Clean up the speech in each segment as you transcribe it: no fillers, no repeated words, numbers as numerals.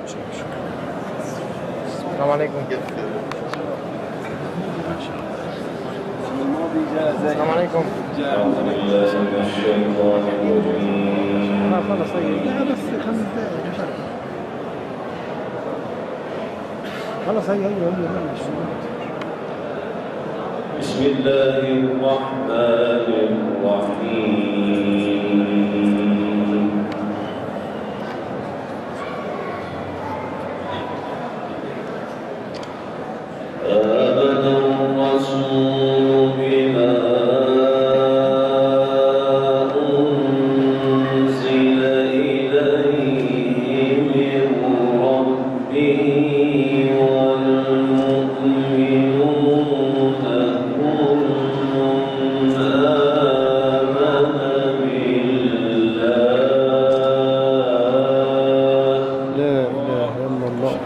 السلام عليكم. السلام عليكم. خلص لا بس 5 دقائق خلص هي بلش. بسم الله الرحمن الرحيم. آمن الرسول بما أنزل إليه من ربه والمؤمنون كل آمن بالله. لا إله إلا الله.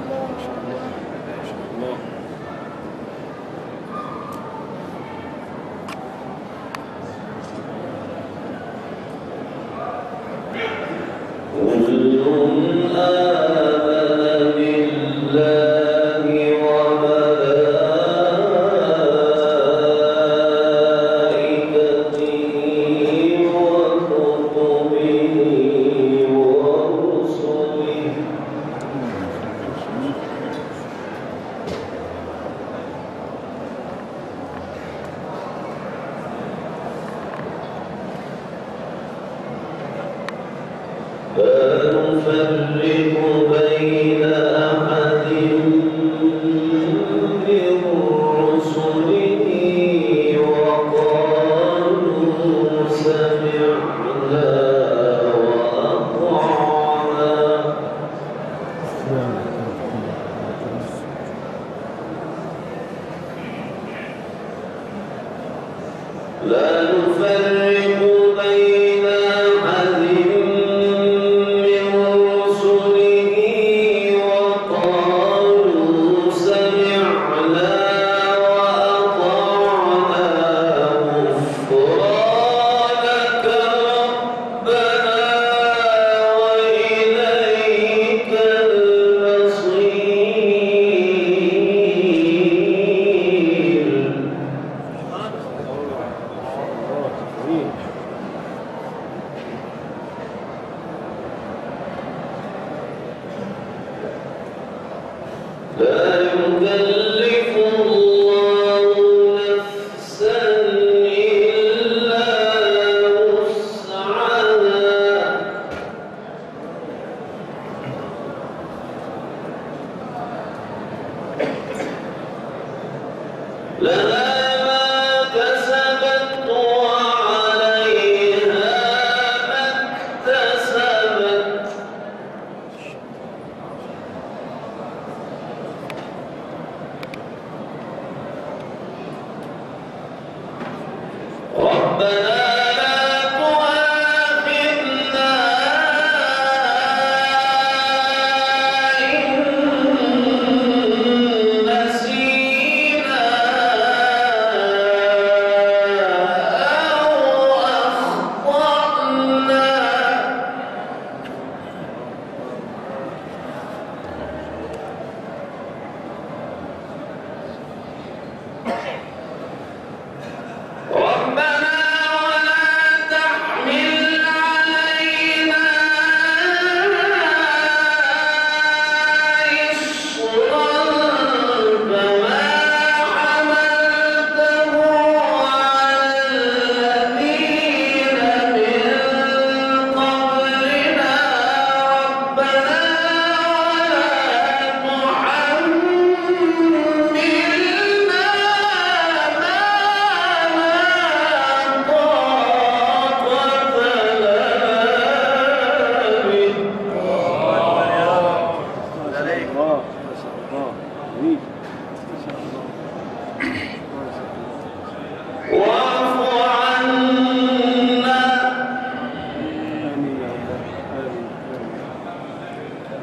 لا نفرق بين أحد من رسله وقالوا سمعنا وأطعنا. لا نفرق بين أحد من رسله وقالوا سمعنا وأطعنا غفرانك ربنا وإليك المصير. لا يكلف الله نفسا إلا وسعها. لها ما كسبت وعليها ما اكتسبت. ربنا لا تؤاخذنا إن نسينا أو أخطأنا. ربنا ولا تحمل علينا إصرا كما حملته على الذين من قبلنا. ربنا ولا تحملنا ما واعف عنا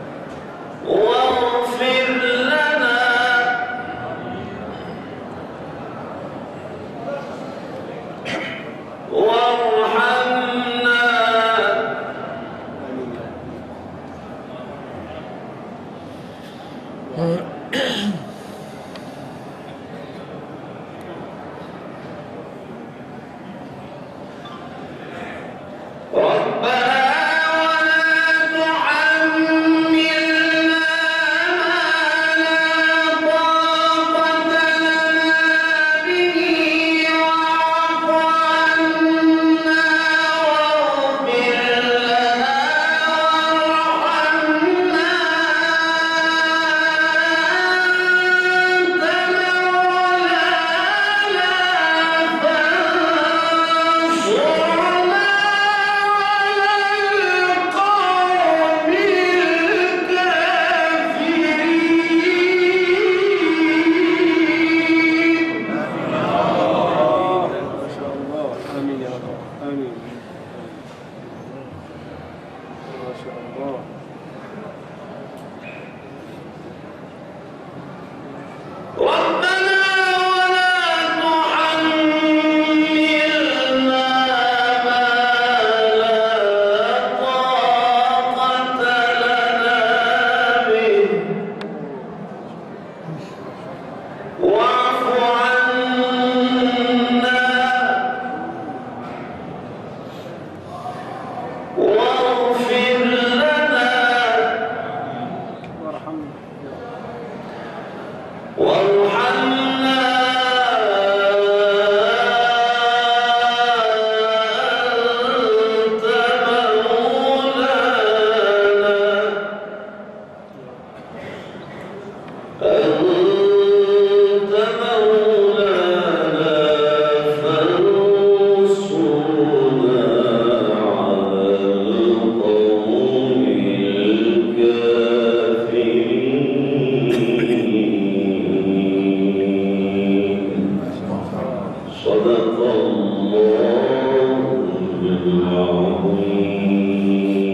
صدق الله العظيم.